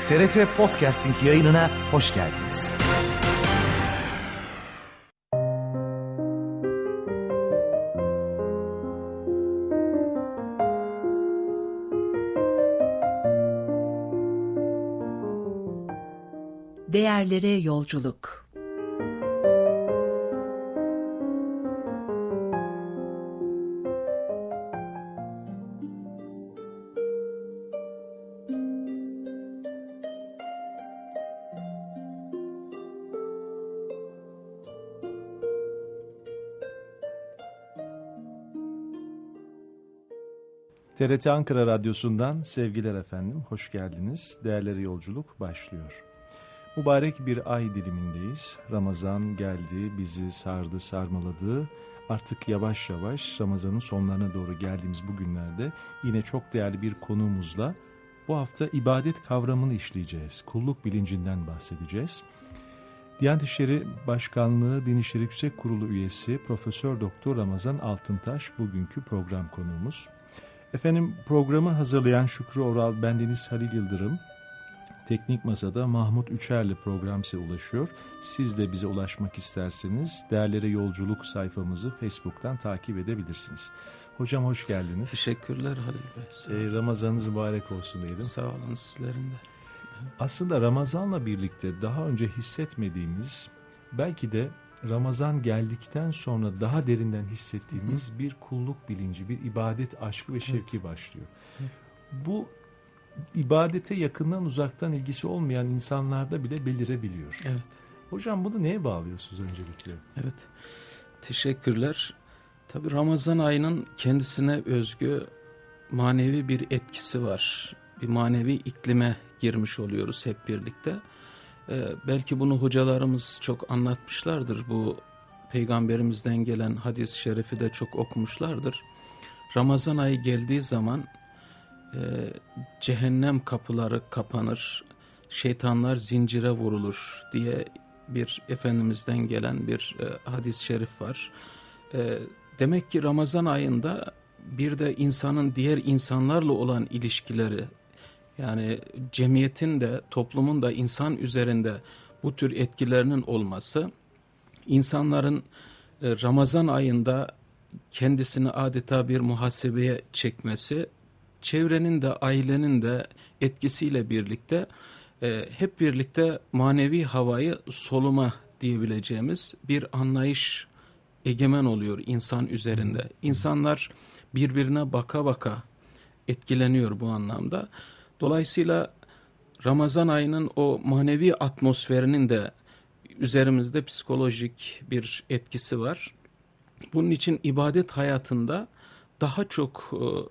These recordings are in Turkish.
TRT Podcasting yayınına hoş geldiniz. Değerlere yolculuk. TRT Ankara Radyosu'ndan sevgiler efendim, hoş geldiniz. Değerlere yolculuk başlıyor. Mübarek bir ay dilimindeyiz. Ramazan geldi, bizi sardı, sarmaladı. Artık yavaş yavaş Ramazan'ın sonlarına doğru geldiğimiz bu günlerde yine çok değerli bir konuğumuzla bu hafta ibadet kavramını işleyeceğiz. Kulluk bilincinden bahsedeceğiz. Diyanet İşleri Başkanlığı Din İşleri Yüksek Kurulu üyesi Profesör Doktor Ramazan Altıntaş bugünkü program konuğumuz. Efendim, programı hazırlayan Şükrü Oral, bendeniz Halil Yıldırım. Teknik Masa'da Mahmut Üçer'le program size ulaşıyor. Siz de bize ulaşmak isterseniz Değerlere Yolculuk sayfamızı Facebook'tan takip edebilirsiniz. Hocam hoş geldiniz. Teşekkürler Halil Bey. Ramazanınız mübarek olsun diyelim. Sağ olun, sizlerin de. Aslında Ramazan'la birlikte daha önce hissetmediğimiz, belki de Ramazan geldikten sonra daha derinden hissettiğimiz bir kulluk bilinci, bir ibadet aşkı ve şevki başlıyor. Bu ibadete yakından uzaktan ilgisi olmayan insanlarda bile belirebiliyor. Evet. Hocam bunu neye bağlıyorsunuz öncelikle? Evet. Teşekkürler. Tabii Ramazan ayının kendisine özgü manevi bir etkisi var. Bir manevi iklime girmiş oluyoruz hep birlikte. Belki bunu hocalarımız çok anlatmışlardır. Bu peygamberimizden gelen hadis-i şerifi de çok okumuşlardır. Ramazan ayı geldiği zaman cehennem kapıları kapanır, şeytanlar zincire vurulur diye bir Efendimiz'den gelen bir hadis-i şerif var. Demek ki Ramazan ayında bir de insanın diğer insanlarla olan ilişkileri, yani cemiyetin de toplumun da insan üzerinde bu tür etkilerinin olması, insanların Ramazan ayında kendisini adeta bir muhasebeye çekmesi, çevrenin de ailenin de etkisiyle birlikte hep birlikte manevi havayı soluma diyebileceğimiz bir anlayış egemen oluyor insan üzerinde. İnsanlar birbirine baka baka etkileniyor bu anlamda. Dolayısıyla Ramazan ayının o manevi atmosferinin de üzerimizde psikolojik bir etkisi var. Bunun için ibadet hayatında daha çok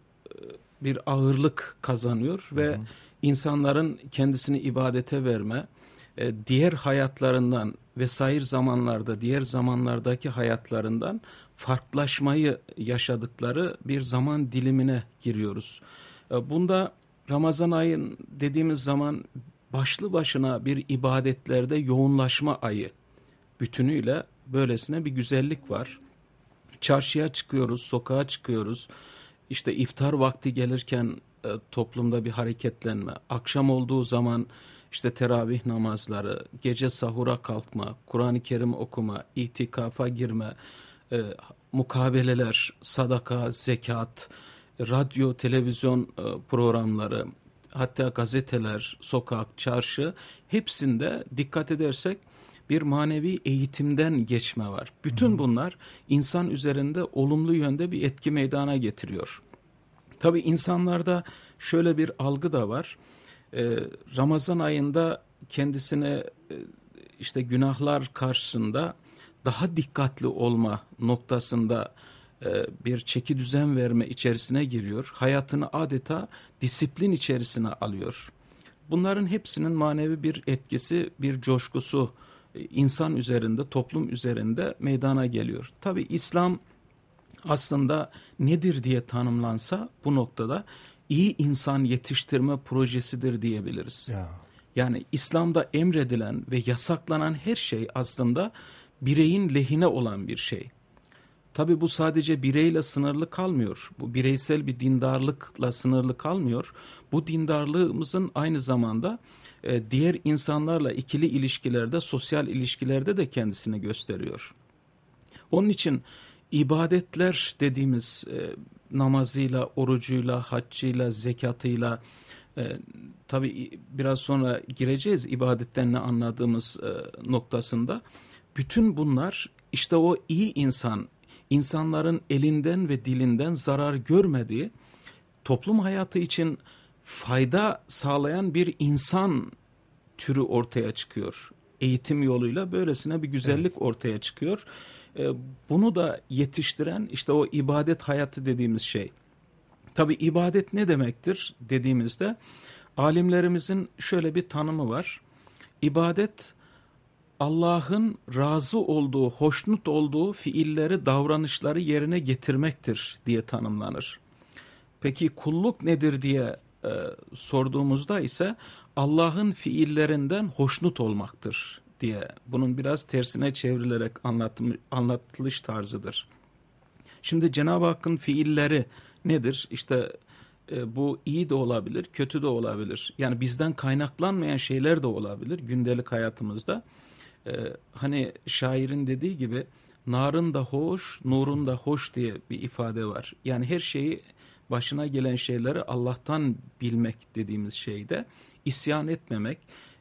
bir ağırlık kazanıyor ve insanların kendisini ibadete verme, diğer hayatlarından vesaire zamanlarda, diğer zamanlardaki hayatlarından farklılaşmayı yaşadıkları bir zaman dilimine giriyoruz. Bunda Ramazan ayın dediğimiz zaman başlı başına bir ibadetlerde yoğunlaşma ayı bütünüyle böylesine bir güzellik var. Çarşıya çıkıyoruz, sokağa çıkıyoruz. İşte iftar vakti gelirken toplumda bir hareketlenme. Akşam olduğu zaman işte teravih namazları, gece sahura kalkma, Kur'an-ı Kerim okuma, itikafa girme, mukabeleler, sadaka, zekat, radyo, televizyon programları, hatta gazeteler, sokak, çarşı, hepsinde dikkat edersek bir manevi eğitimden geçme var. Bütün bunlar insan üzerinde olumlu yönde bir etki meydana getiriyor. Tabii insanlarda şöyle bir algı da var. Ramazan ayında kendisine işte günahlar karşısında daha dikkatli olma noktasında bir çeki düzen verme içerisine giriyor. Hayatını adeta disiplin içerisine alıyor. Bunların hepsinin manevi bir etkisi, bir coşkusu insan üzerinde, toplum üzerinde meydana geliyor. Tabii İslam aslında nedir diye tanımlansa bu noktada iyi insan yetiştirme projesidir diyebiliriz. Yani İslam'da emredilen ve yasaklanan her şey aslında bireyin lehine olan bir şey. Tabii bu sadece bireyle sınırlı kalmıyor. Bu bireysel bir dindarlıkla sınırlı kalmıyor. Bu dindarlığımızın aynı zamanda diğer insanlarla ikili ilişkilerde, sosyal ilişkilerde de kendisini gösteriyor. Onun için ibadetler dediğimiz namazıyla, orucuyla, haccıyla, zekatıyla, tabii biraz sonra gireceğiz ibadetten ne anladığımız noktasında. Bütün bunlar işte o iyi insan, insanların elinden ve dilinden zarar görmediği, toplum hayatı için fayda sağlayan bir insan türü ortaya çıkıyor. Eğitim yoluyla böylesine bir güzellik ortaya çıkıyor. Bunu da yetiştiren işte o ibadet hayatı dediğimiz şey. Tabii ibadet ne demektir dediğimizde alimlerimizin şöyle bir tanımı var. İbadet Allah'ın razı olduğu, hoşnut olduğu fiilleri, davranışları yerine getirmektir diye tanımlanır. Peki kulluk nedir diye sorduğumuzda ise Allah'ın fiillerinden hoşnut olmaktır diye. Bunun biraz tersine çevrilerek anlatılış tarzıdır. Şimdi Cenab-ı Hakk'ın fiilleri nedir? İşte bu iyi de olabilir, kötü de olabilir. Yani bizden kaynaklanmayan şeyler de olabilir gündelik hayatımızda. Hani şairin dediği gibi narın da hoş, nurun da hoş diye bir ifade var. Yani her şeyi, başına gelen şeyleri Allah'tan bilmek dediğimiz şeyde isyan etmemek,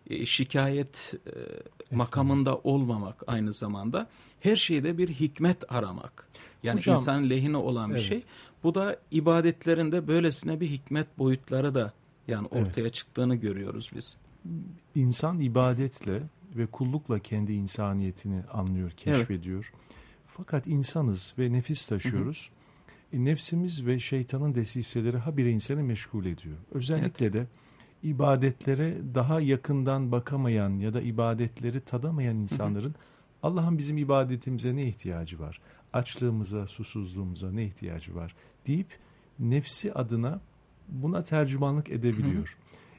şikayet makamında olmamak aynı zamanda. Her şeyde bir hikmet aramak. Yani hocam, insanın lehine olan bir şey. Bu da ibadetlerinde böylesine bir hikmet boyutları da yani ortaya çıktığını görüyoruz biz. İnsan ibadetle ve kullukla kendi insaniyetini anlıyor, keşfediyor. Fakat insanız ve nefis taşıyoruz. Nefsimiz ve şeytanın desiseleri habire insanı meşgul ediyor. Özellikle de ibadetlere daha yakından bakamayan ya da ibadetleri tadamayan insanların Allah'ın bizim ibadetimize ne ihtiyacı var? Açlığımıza, susuzluğumuza ne ihtiyacı var? Deyip nefsi adına buna tercümanlık edebiliyor.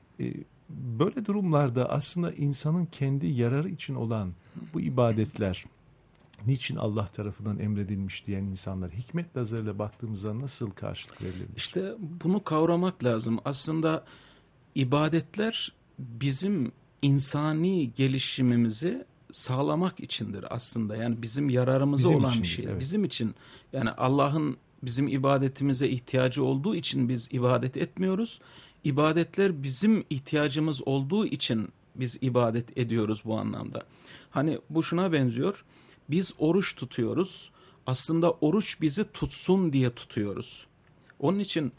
Böyle durumlarda aslında insanın kendi yararı için olan bu ibadetler niçin Allah tarafından emredilmiş diyen insanlar hikmet nazarıyla baktığımızda nasıl karşılık verilebilir? İşte bunu kavramak lazım. Aslında ibadetler bizim insani gelişimimizi sağlamak içindir aslında. Yani bizim yararımıza bizim olan için, bir şey. evet. Bizim için, yani Allah'ın bizim ibadetimize ihtiyacı olduğu için biz ibadet etmiyoruz. İbadetler bizim ihtiyacımız olduğu için biz ibadet ediyoruz bu anlamda. Hani bu şuna benziyor. Biz oruç tutuyoruz. Aslında oruç bizi tutsun diye tutuyoruz. Onun için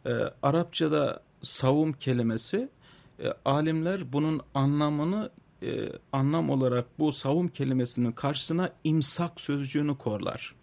Arapçada savum kelimesi, alimler bunun anlamını anlam olarak bu savum kelimesinin karşısına imsak sözcüğünü korlar.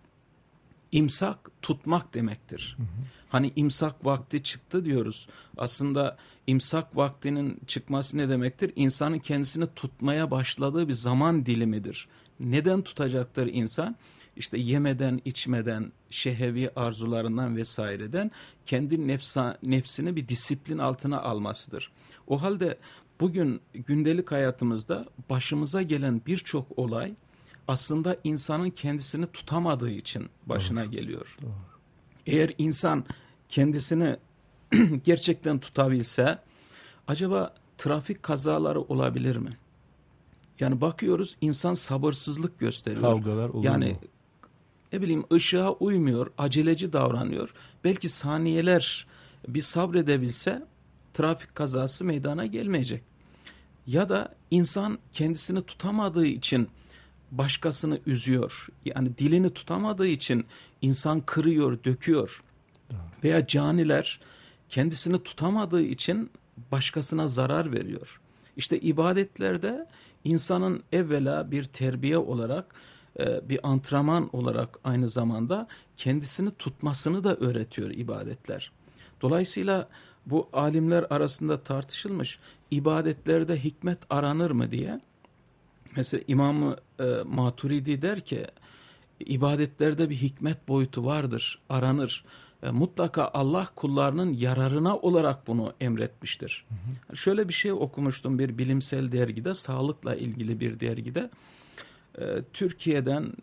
İmsak tutmak demektir. Hani imsak vakti çıktı diyoruz. Aslında imsak vaktinin çıkması ne demektir? İnsanın kendisini tutmaya başladığı bir zaman dilimidir. Neden tutacaktır insan? İşte yemeden, içmeden, şehevi arzularından vesaireden kendi nefsini bir disiplin altına almasıdır. O halde bugün gündelik hayatımızda başımıza gelen birçok olay aslında insanın kendisini tutamadığı için başına geliyor. Doğru. Eğer insan kendisini gerçekten tutabilse acaba trafik kazaları olabilir mi? Yani bakıyoruz insan sabırsızlık gösteriyor. Kavgalar olur yani, mu? Ne bileyim ışığa uymuyor, aceleci davranıyor. Belki saniyeler bir sabredebilse trafik kazası meydana gelmeyecek. Ya da insan kendisini tutamadığı için başkasını üzüyor. Yani dilini tutamadığı için insan kırıyor, döküyor. Veya caniler kendisini tutamadığı için başkasına zarar veriyor. İşte ibadetlerde insanın evvela bir terbiye olarak, bir antrenman olarak aynı zamanda kendisini tutmasını da öğretiyor ibadetler. Dolayısıyla bu alimler arasında tartışılmış, ibadetlerde hikmet aranır mı diye. Mesela İmam-ı Maturidi der ki ibadetlerde bir hikmet boyutu vardır, aranır. Mutlaka Allah kullarının yararına olarak bunu emretmiştir. Şöyle bir şey okumuştum bir bilimsel dergide, sağlıkla ilgili bir dergide. Türkiye'den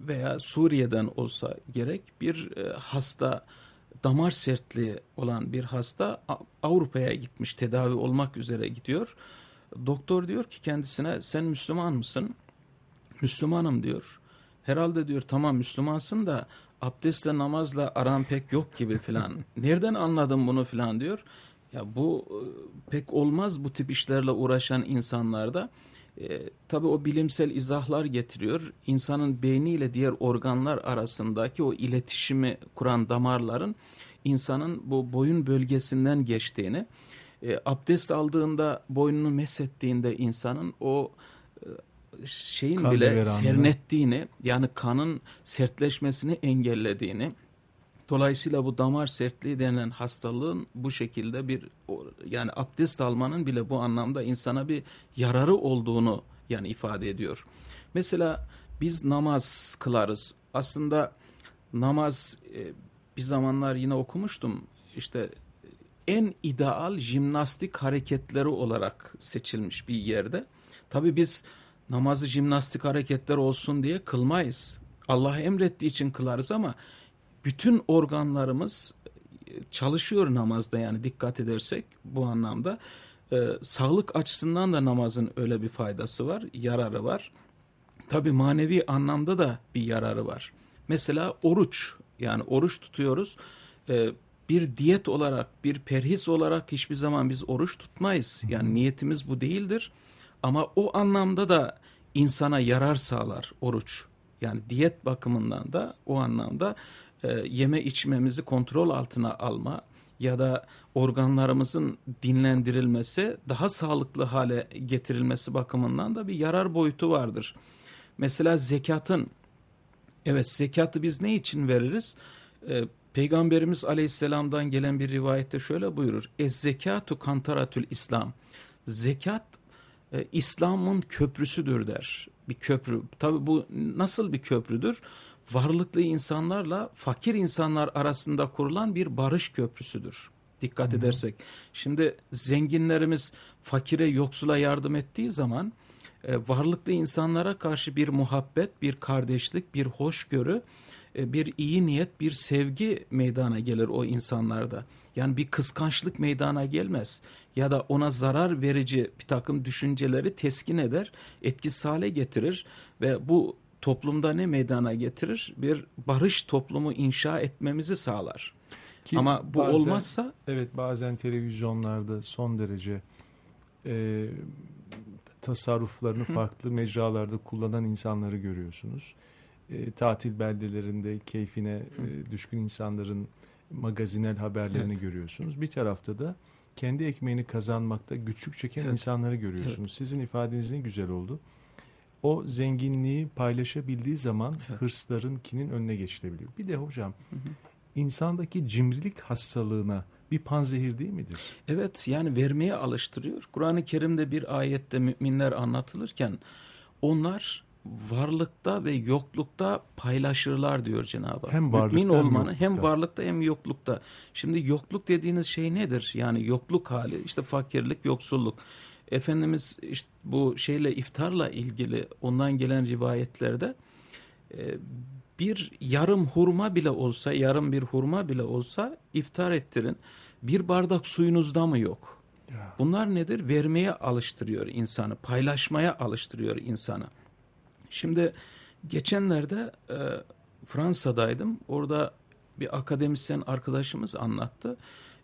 veya Suriye'den olsa gerek bir hasta, damar sertliği olan bir hasta Avrupa'ya gitmiş, tedavi olmak üzere gidiyor. Doktor diyor ki kendisine, sen Müslüman mısın? Müslümanım diyor. Herhalde diyor tamam Müslümansın da abdestle namazla aran pek yok gibi filan. Nereden anladın bunu filan diyor. Ya bu pek olmaz bu tip işlerle uğraşan insanlarda. Tabii o bilimsel izahlar getiriyor. İnsanın beyniyle diğer organlar arasındaki o iletişimi kuran damarların insanın bu boyun bölgesinden geçtiğini, abdest aldığında boynunu meshettiğinde insanın o şeyin kan bile sernettiğini, yani kanın sertleşmesini engellediğini, dolayısıyla bu damar sertliği denilen hastalığın bu şekilde bir, yani abdest almanın bile bu anlamda insana bir yararı olduğunu yani ifade ediyor. Mesela biz namaz kılarız. Aslında namaz bir zamanlar yine okumuştum. İşte en ideal jimnastik hareketleri olarak seçilmiş bir yerde. Tabii biz namazı jimnastik hareketler olsun diye kılmayız. Allah emrettiği için kılarız ama bütün organlarımız çalışıyor namazda, yani dikkat edersek bu anlamda. Sağlık açısından da namazın öyle bir faydası var, yararı var. Tabii manevi anlamda da bir yararı var. Mesela oruç, yani oruç tutuyoruz. Bir diyet olarak, bir perhis olarak hiçbir zaman biz oruç tutmayız. Yani niyetimiz bu değildir. Ama o anlamda da insana yarar sağlar oruç. Yani diyet bakımından da o anlamda yeme içmemizi kontrol altına alma ya da organlarımızın dinlendirilmesi, daha sağlıklı hale getirilmesi bakımından da bir yarar boyutu vardır. Mesela zekatın, evet zekatı biz ne için veririz? Peygamberimiz Aleyhisselam'dan gelen bir rivayette şöyle buyurur. Ez-zekatu kantaratül İslam. Zekat İslam'ın köprüsüdür der. Bir köprü. Tabii bu nasıl bir köprüdür? Varlıklı insanlarla fakir insanlar arasında kurulan bir barış köprüsüdür. Dikkat edersek. Şimdi zenginlerimiz fakire, yoksula yardım ettiği zaman varlıklı insanlara karşı bir muhabbet, bir kardeşlik, bir hoşgörü, bir iyi niyet, bir sevgi meydana gelir o insanlarda. Yani bir kıskançlık meydana gelmez. Ya da ona zarar verici bir takım düşünceleri teskin eder, etkisiz hale getirir ve bu toplumda ne meydana getirir? Bir barış toplumu inşa etmemizi sağlar. Ki ama bu bazen, olmazsa... Evet, bazen televizyonlarda son derece tasarruflarını farklı mecralarda kullanan insanları görüyorsunuz. Tatil beldelerinde keyfine düşkün insanların magazinel haberlerini görüyorsunuz. Bir tarafta da kendi ekmeğini kazanmakta güçlük çeken insanları görüyorsunuz. Evet. Sizin ifadeniz ne güzel oldu. O zenginliği paylaşabildiği zaman hırsların, kinin önüne geçilebiliyor. Bir de hocam insandaki cimrilik hastalığına bir panzehir değil midir? Evet, yani vermeye alıştırıyor. Kur'an-ı Kerim'de bir ayette müminler anlatılırken onlar varlıkta ve yoklukta paylaşırlar diyor Cenab-ı Hak. Hem mümin olmanı hem varlıkta hem yoklukta. Şimdi yokluk dediğiniz şey nedir? Yani yokluk hali, işte fakirlik, yoksulluk. Efendimiz işte bu şeyle, iftarla ilgili ondan gelen rivayetlerde bir yarım hurma bile olsa, yarım bir hurma bile olsa iftar ettirin. Bir bardak suyunuzda mı yok? Bunlar nedir? Vermeye alıştırıyor insanı, paylaşmaya alıştırıyor insanı. Şimdi geçenlerde Fransa'daydım. Orada bir akademisyen arkadaşımız anlattı.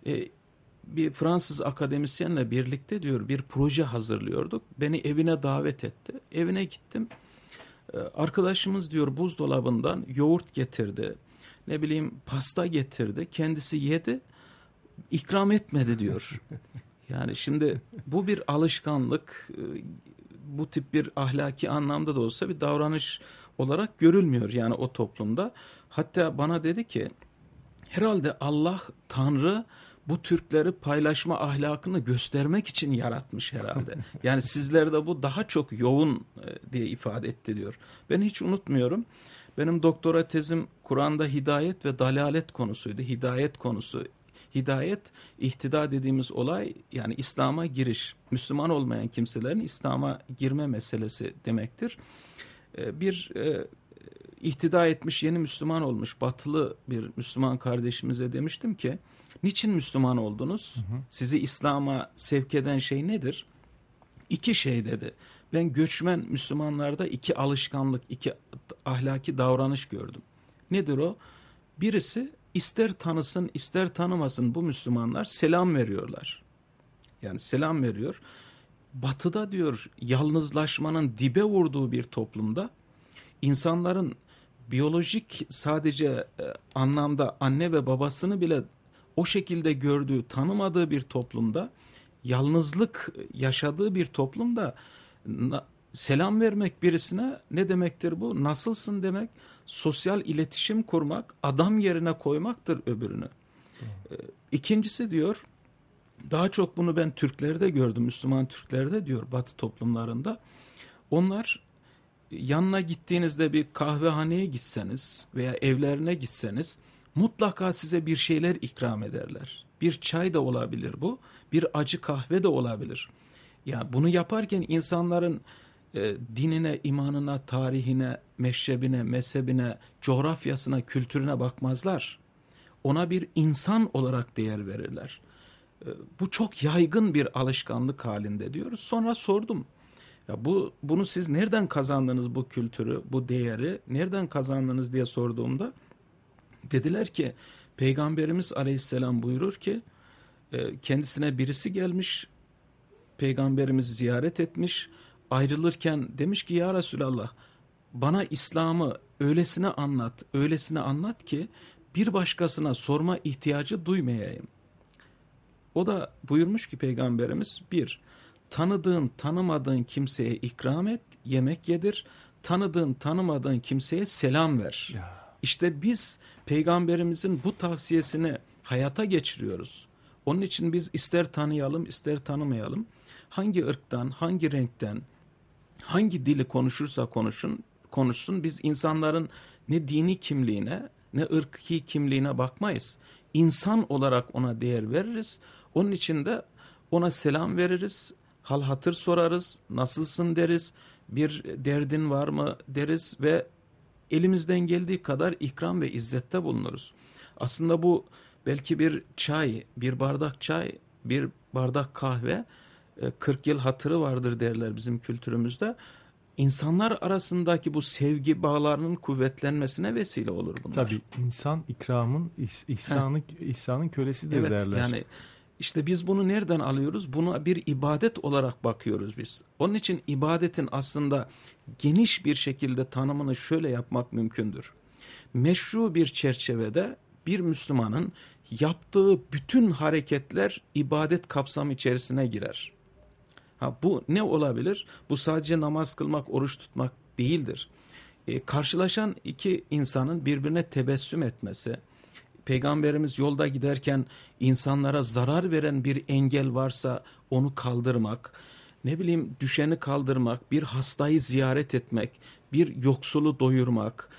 Bir Fransız akademisyenle birlikte diyor bir proje hazırlıyorduk. Beni evine davet etti. Evine gittim. Arkadaşımız diyor buzdolabından yoğurt getirdi. Ne bileyim pasta getirdi. Kendisi yedi. İkram etmedi diyor. Yani şimdi bu bir alışkanlık, bu tip bir ahlaki anlamda da olsa bir davranış olarak görülmüyor yani o toplumda. Hatta bana dedi ki herhalde Allah, Tanrı bu Türkleri paylaşma ahlakını göstermek için yaratmış herhalde. Yani sizlerde bu daha çok yoğun diye ifade etti diyor. Ben hiç unutmuyorum. Benim doktora tezim Kur'an'da hidayet ve dalalet konusuydu. Hidayet konusu. Hidayet, ihtida dediğimiz olay yani İslam'a giriş. Müslüman olmayan kimselerin İslam'a girme meselesi demektir. Bir ihtida etmiş, yeni Müslüman olmuş batılı bir Müslüman kardeşimize demiştim ki, niçin Müslüman oldunuz? Sizi İslam'a sevk eden şey nedir? 2 şey dedi. Ben göçmen Müslümanlarda 2 alışkanlık, 2 ahlaki davranış gördüm. Nedir o? Birisi, ister tanısın ister tanımasın bu Müslümanlar selam veriyorlar. Yani selam veriyor. Batı'da diyor, yalnızlaşmanın dibe vurduğu bir toplumda insanların biyolojik sadece anlamda anne ve babasını bile o şekilde gördüğü, tanımadığı bir toplumda, yalnızlık yaşadığı bir toplumda selam vermek birisine ne demektir bu? Nasılsın demek, sosyal iletişim kurmak, adam yerine koymaktır öbürünü. İkincisi diyor, daha çok bunu ben Türklerde gördüm, Müslüman Türklerde diyor, Batı toplumlarında. Onlar yanına gittiğinizde bir kahvehaneye gitseniz veya evlerine gitseniz mutlaka size bir şeyler ikram ederler. Bir çay da olabilir bu, bir acı kahve de olabilir. Ya bunu yaparken insanların dinine, imanına, tarihine, meşrebine, mezhebine, coğrafyasına, kültürüne bakmazlar. Ona bir insan olarak değer verirler. Bu çok yaygın bir alışkanlık halinde diyoruz. Sonra sordum. Ya bunu siz nereden kazandınız, bu kültürü, bu değeri nereden kazandınız diye sorduğumda dediler ki, Peygamberimiz Aleyhisselam buyurur ki, kendisine birisi gelmiş, Peygamberimizi ziyaret etmiş, ayrılırken demiş ki, ya Resulallah, bana İslam'ı öylesine anlat ki bir başkasına sorma ihtiyacı duymayayım. O da buyurmuş ki Peygamberimiz, 1. Tanıdığın, tanımadığın kimseye ikram et, yemek yedir. Tanıdığın, tanımadığın kimseye selam ver. İşte biz Peygamberimizin bu tavsiyesini hayata geçiriyoruz. Onun için biz ister tanıyalım, ister tanımayalım, hangi ırktan, hangi renkten, hangi dili konuşursa konuşsun, biz insanların ne dini kimliğine, ne ırki kimliğine bakmayız. İnsan olarak ona değer veririz. Onun için de ona selam veririz, hal hatır sorarız, nasılsın deriz, bir derdin var mı deriz ve elimizden geldiği kadar ikram ve izzette bulunuruz. Aslında bu belki bir çay, bir bardak çay, bir bardak kahve 40 yıl hatırı vardır derler bizim kültürümüzde. İnsanlar arasındaki bu sevgi bağlarının kuvvetlenmesine vesile olur bunlar. Tabii insan ikramın, ihsanın kölesidir derler. Yani işte biz bunu nereden alıyoruz? Buna bir ibadet olarak bakıyoruz biz. Onun için ibadetin aslında geniş bir şekilde tanımını şöyle yapmak mümkündür. Meşru bir çerçevede bir Müslümanın yaptığı bütün hareketler ibadet kapsamı içerisine girer. Bu ne olabilir? Bu sadece namaz kılmak, oruç tutmak değildir. Karşılaşan 2 insanın birbirine tebessüm etmesi, Peygamberimiz yolda giderken insanlara zarar veren bir engel varsa onu kaldırmak, düşeni kaldırmak, bir hastayı ziyaret etmek, bir yoksulu doyurmak,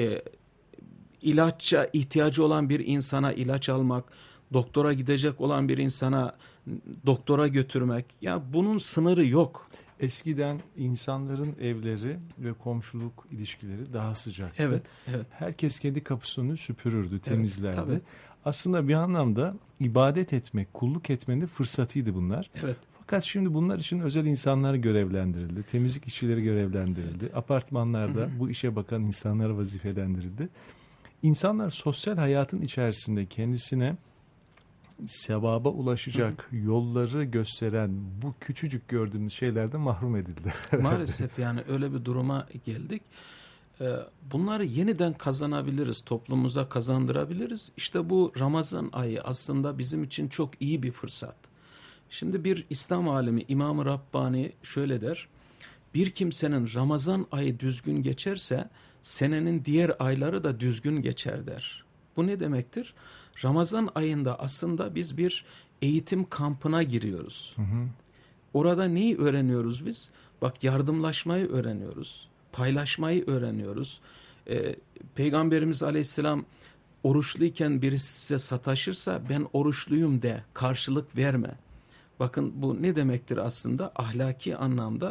ilaça ihtiyacı olan bir insana ilaç almak, doktora gidecek olan bir insana doktora götürmek. Ya bunun sınırı yok. Eskiden insanların evleri ve komşuluk ilişkileri daha sıcaktı. Evet. Herkes kendi kapısını süpürürdü, temizlerdi. Tabii. Aslında bir anlamda ibadet etmek, kulluk etmenin fırsatıydı bunlar. Evet. Fakat şimdi bunlar için özel insanlar görevlendirildi. Temizlik işçileri görevlendirildi. Evet. Apartmanlarda bu işe bakan insanlar vazifelendirildi. İnsanlar sosyal hayatın içerisinde kendisine sevaba ulaşacak yolları gösteren bu küçücük gördüğümüz şeylerden mahrum edildi. Maalesef yani öyle bir duruma geldik. Bunları yeniden kazanabiliriz, toplumumuza kazandırabiliriz. İşte bu Ramazan ayı aslında bizim için çok iyi bir fırsat. Şimdi bir İslam alimi İmam-ı Rabbani şöyle der: bir kimsenin Ramazan ayı düzgün geçerse senenin diğer ayları da düzgün geçer der. Bu ne demektir? Ramazan ayında aslında biz bir eğitim kampına giriyoruz. Orada neyi öğreniyoruz biz? Bak, yardımlaşmayı öğreniyoruz, paylaşmayı öğreniyoruz. Peygamberimiz Aleyhisselam oruçluyken birisi size sataşırsa ben oruçluyum de, karşılık verme. Bakın bu ne demektir aslında? Ahlaki anlamda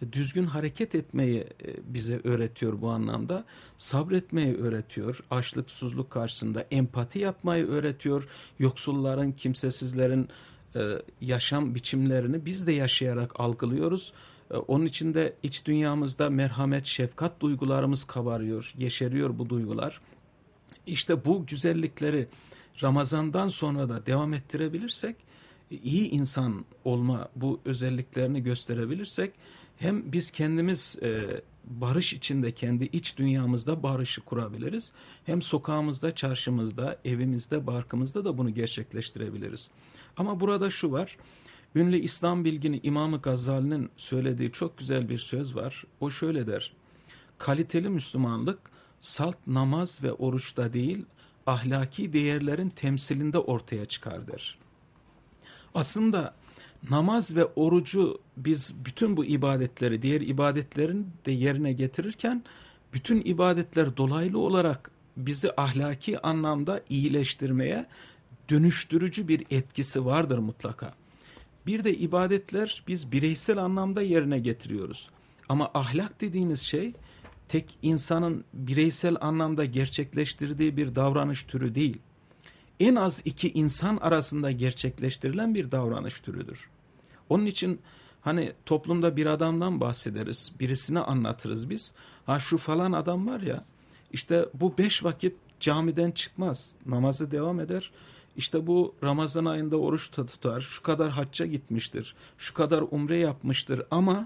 düzgün hareket etmeyi bize öğretiyor bu anlamda. Sabretmeyi öğretiyor. Açlık, susuzluk karşısında empati yapmayı öğretiyor. Yoksulların, kimsesizlerin yaşam biçimlerini biz de yaşayarak algılıyoruz. Onun için de iç dünyamızda merhamet, şefkat duygularımız kabarıyor, yeşeriyor bu duygular. İşte bu güzellikleri Ramazan'dan sonra da devam ettirebilirsek, iyi insan olma bu özelliklerini gösterebilirsek, hem biz kendimiz barış içinde, kendi iç dünyamızda barışı kurabiliriz. Hem sokağımızda, çarşımızda, evimizde, barkımızda da bunu gerçekleştirebiliriz. Ama burada şu var, ünlü İslam bilgini İmam-ı Gazali'nin söylediği çok güzel bir söz var. O şöyle der: kaliteli Müslümanlık salt namaz ve oruçta değil, ahlaki değerlerin temsilinde ortaya çıkar der. Aslında namaz ve orucu biz bütün bu ibadetleri, diğer ibadetlerin de yerine getirirken, bütün ibadetler dolaylı olarak bizi ahlaki anlamda iyileştirmeye dönüştürücü bir etkisi vardır mutlaka. Bir de ibadetler biz bireysel anlamda yerine getiriyoruz. Ama ahlak dediğiniz şey tek insanın bireysel anlamda gerçekleştirdiği bir davranış türü değil. En az iki insan arasında gerçekleştirilen bir davranış türüdür. Onun için hani toplumda bir adamdan bahsederiz, birisine anlatırız biz. Ha şu falan adam var ya, işte bu 5 vakit camiden çıkmaz, namazı devam eder. İşte bu Ramazan ayında oruç tutar, şu kadar hacca gitmiştir, şu kadar umre yapmıştır ama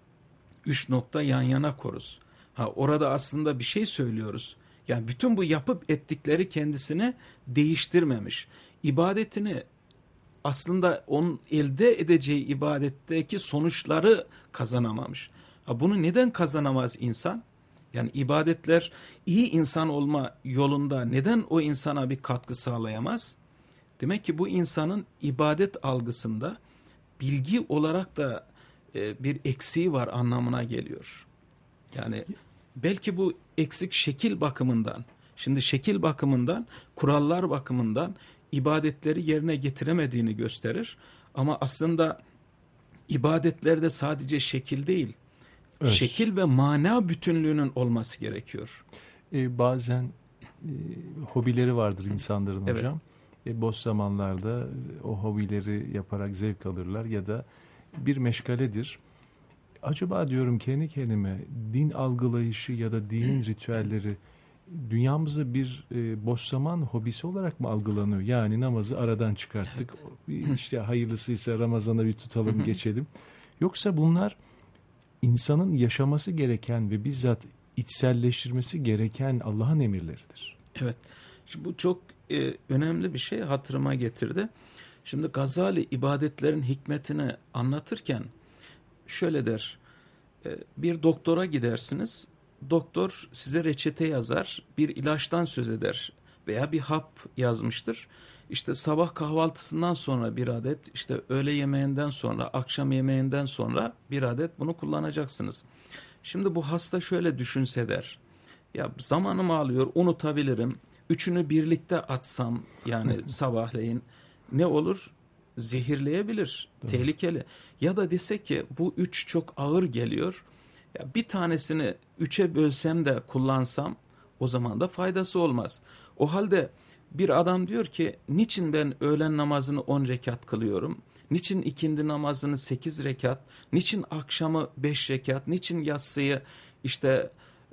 3 nokta yan yana koruz. Ha orada aslında bir şey söylüyoruz. Yani bütün bu yapıp ettikleri kendisini değiştirmemiş. İbadetini aslında onun elde edeceği ibadetteki sonuçları kazanamamış. Ha bunu neden kazanamaz insan? Yani ibadetler iyi insan olma yolunda neden o insana bir katkı sağlayamaz? Demek ki bu insanın ibadet algısında bilgi olarak da bir eksiği var anlamına geliyor. Yani belki bu eksik şekil bakımından, şimdi şekil bakımından, kurallar bakımından ibadetleri yerine getiremediğini gösterir. Ama aslında ibadetlerde sadece şekil değil, evet, şekil ve mana bütünlüğünün olması gerekiyor. Bazen hobileri vardır insanların Evet. hocam. Boş zamanlarda o hobileri yaparak zevk alırlar ya da bir meşgaledir. Acaba diyorum kendi kendime, din algılayışı ya da dinin ritüelleri dünyamızda bir boş zaman hobisi olarak mı algılanıyor? Yani namazı aradan çıkarttık. İşte hayırlısıysa Ramazan'a bir tutalım geçelim. Yoksa bunlar insanın yaşaması gereken ve bizzat içselleştirmesi gereken Allah'ın emirleridir. Evet. Şimdi bu çok önemli bir şey hatırıma getirdi. Şimdi Gazali ibadetlerin hikmetini anlatırken şöyle der: bir doktora gidersiniz, doktor size reçete yazar, bir ilaçtan söz eder veya bir hap yazmıştır. İşte sabah kahvaltısından sonra bir adet, işte öğle yemeğinden sonra, akşam yemeğinden sonra bir adet bunu kullanacaksınız. Şimdi bu hasta şöyle düşünse der: ya zamanımı alıyor, unutabilirim. Üçünü birlikte atsam yani sabahleyin ne olur? Zehirleyebilir, tehlikeli. Ya da dese ki bu 3 çok ağır geliyor. Ya bir tanesini 3'e bölsem de kullansam o zaman da faydası olmaz. O halde bir adam diyor ki niçin ben öğlen namazını 10 rekat kılıyorum? Niçin ikindi namazını 8 rekat? Niçin akşamı 5 rekat? Niçin yatsıyı işte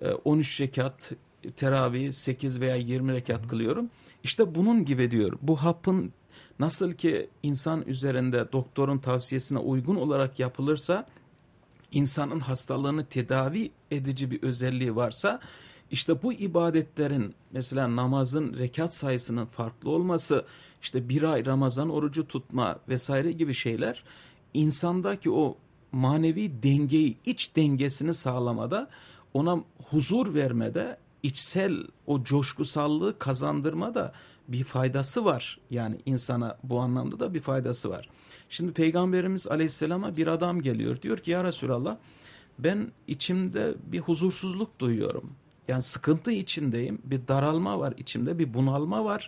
13 rekat, teravih 8 veya 20 rekat kılıyorum? İşte bunun gibi diyor. Bu hapın nasıl ki insan üzerinde doktorun tavsiyesine uygun olarak yapılırsa, insanın hastalığını tedavi edici bir özelliği varsa, işte bu ibadetlerin, mesela namazın rekat sayısının farklı olması, işte bir ay Ramazan orucu tutma vesaire gibi şeyler, insandaki o manevi dengeyi, iç dengesini sağlamada, ona huzur vermede, içsel o coşkusallığı kazandırmada bir faydası var. Yani insana bu anlamda da bir faydası var. Şimdi Peygamberimiz Aleyhisselam'a bir adam geliyor. Diyor ki ya Resulallah, ben içimde bir huzursuzluk duyuyorum. Yani sıkıntı içindeyim. Bir daralma var içimde, bir bunalma var.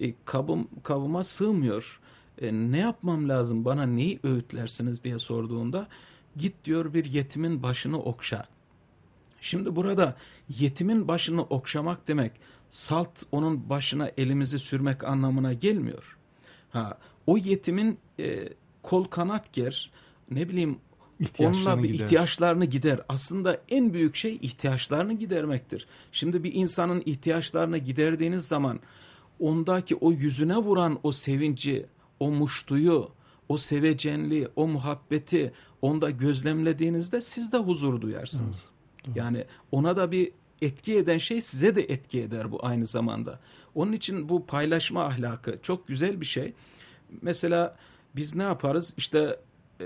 Kabıma sığmıyor. Ne yapmam lazım, bana neyi öğütlersiniz diye sorduğunda Git diyor bir yetimin başını okşa. Şimdi burada yetimin başını okşamak demek salt onun başına elimizi sürmek anlamına gelmiyor. O yetimin kol kanat ger, ne bileyim onunla bir ihtiyaçlarını gider. Aslında en büyük şey ihtiyaçlarını gidermektir. Şimdi bir insanın ihtiyaçlarını giderdiğiniz zaman ondaki o yüzüne vuran o sevinci, o muştuyu, o sevecenliği, o muhabbeti onda gözlemlediğinizde siz de huzur duyarsınız. Yani ona da bir etki eden şey size de etki eder bu aynı zamanda. Onun için bu paylaşma ahlakı çok güzel bir şey. Mesela biz ne yaparız? İşte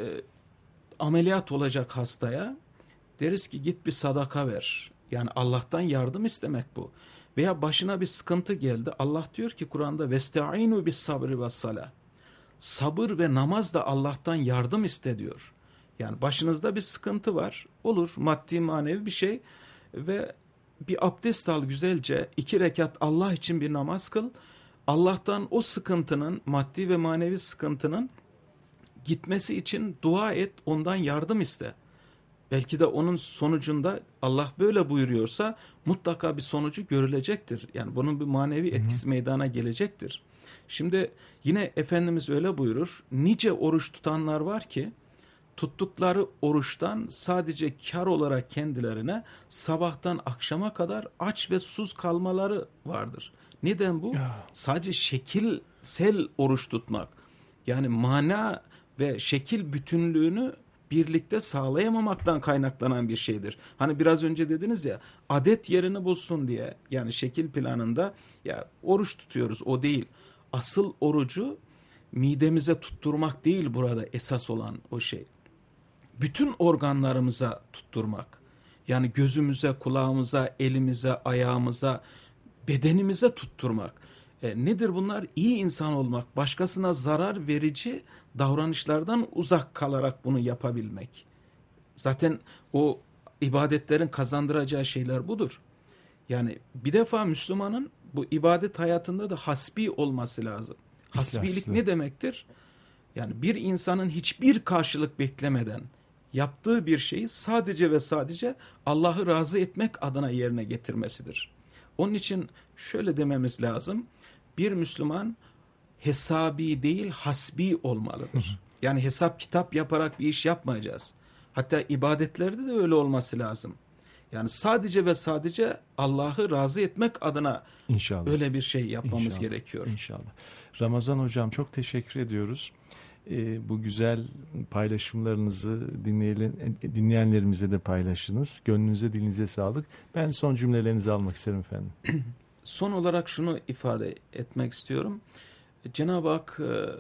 ameliyat olacak hastaya deriz ki git bir sadaka ver. Yani Allah'tan yardım istemek bu. Veya başına bir sıkıntı geldi. Allah diyor ki Kur'an'da vestaînû bis sabri ve salâh. Sabır ve namaz da Allah'tan yardım iste diyor. Yani başınızda bir sıkıntı var. Olur maddi manevi bir şey ve bir abdest al güzelce 2 rekat Allah için bir namaz kıl. Allah'tan o sıkıntının, maddi ve manevi sıkıntının gitmesi için dua et, ondan yardım iste. Belki de onun sonucunda Allah böyle buyuruyorsa mutlaka bir sonucu görülecektir. Yani bunun bir manevi etkisi meydana gelecektir. Şimdi yine Efendimiz öyle buyurur. Nice oruç tutanlar var ki tuttukları oruçtan sadece kar olarak kendilerine sabahtan akşama kadar aç ve susuz kalmaları vardır. Neden bu? Sadece şekilsel oruç tutmak. Yani mana ve şekil bütünlüğünü birlikte sağlayamamaktan kaynaklanan bir şeydir. Hani biraz önce dediniz ya adet yerini bulsun diye, yani şekil planında ya oruç tutuyoruz, o değil. Asıl orucu midemize tutturmak değil burada esas olan o şey. Bütün organlarımıza tutturmak. Yani gözümüze, kulağımıza, elimize, ayağımıza, bedenimize tutturmak. Nedir bunlar? İyi insan olmak, başkasına zarar verici davranışlardan uzak kalarak bunu yapabilmek. Zaten o ibadetlerin kazandıracağı şeyler budur. Yani bir defa Müslümanın bu ibadet hayatında da hasbi olması lazım. Hasbilik ne demektir? Yani bir insanın hiçbir karşılık beklemeden yaptığı bir şeyi sadece ve sadece Allah'ı razı etmek adına yerine getirmesidir. Onun için şöyle dememiz lazım. Bir Müslüman hesabi değil hasbi olmalıdır. Yani hesap kitap yaparak bir iş yapmayacağız. Hatta ibadetlerde de öyle olması lazım. Yani sadece ve sadece Allah'ı razı etmek adına öyle bir şey yapmamız gerekiyor. İnşallah. Ramazan hocam çok teşekkür ediyoruz. Bu güzel paylaşımlarınızı dinleyenlerimize de paylaşınız. Gönlünüze, dilinize sağlık. Ben son cümlelerinizi almak isterim efendim. Son olarak şunu ifade etmek istiyorum. Cenab-ı Hak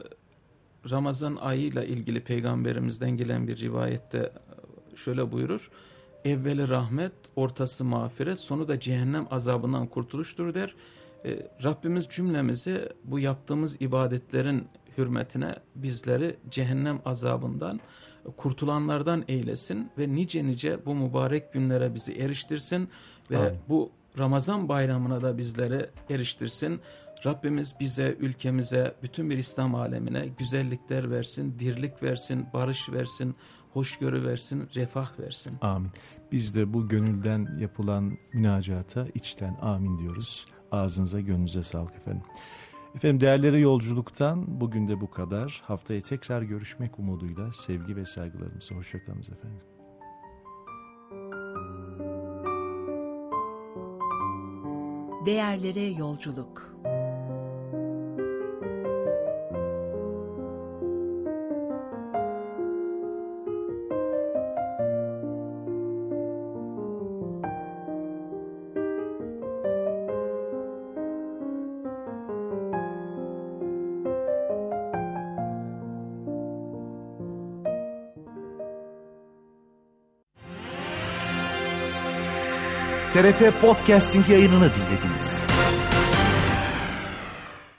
Ramazan ayıyla ilgili peygamberimizden gelen bir rivayette şöyle buyurur. Evveli rahmet, ortası mağfiret, sonu da cehennem azabından kurtuluştur der. Rabbimiz cümlemizi bu yaptığımız ibadetlerin hürmetine bizleri cehennem azabından kurtulanlardan eylesin ve nice nice bu mübarek günlere bizi eriştirsin ve amin. Bu Ramazan bayramına da bizleri eriştirsin. Rabbimiz bize, ülkemize, bütün bir İslam alemine güzellikler versin, dirlik versin, barış versin, hoşgörü versin, refah versin. Amin. Biz de bu gönülden yapılan münacata içten amin diyoruz. Ağzınıza, gönlünüze sağlık efendim. Efendim değerlere yolculuktan bugün de bu kadar. Haftaya tekrar görüşmek umuduyla sevgi ve saygılarımızla. Hoşçakalınız efendim. Değerlere yolculuk. TRT Podcasting yayınını dinlediniz.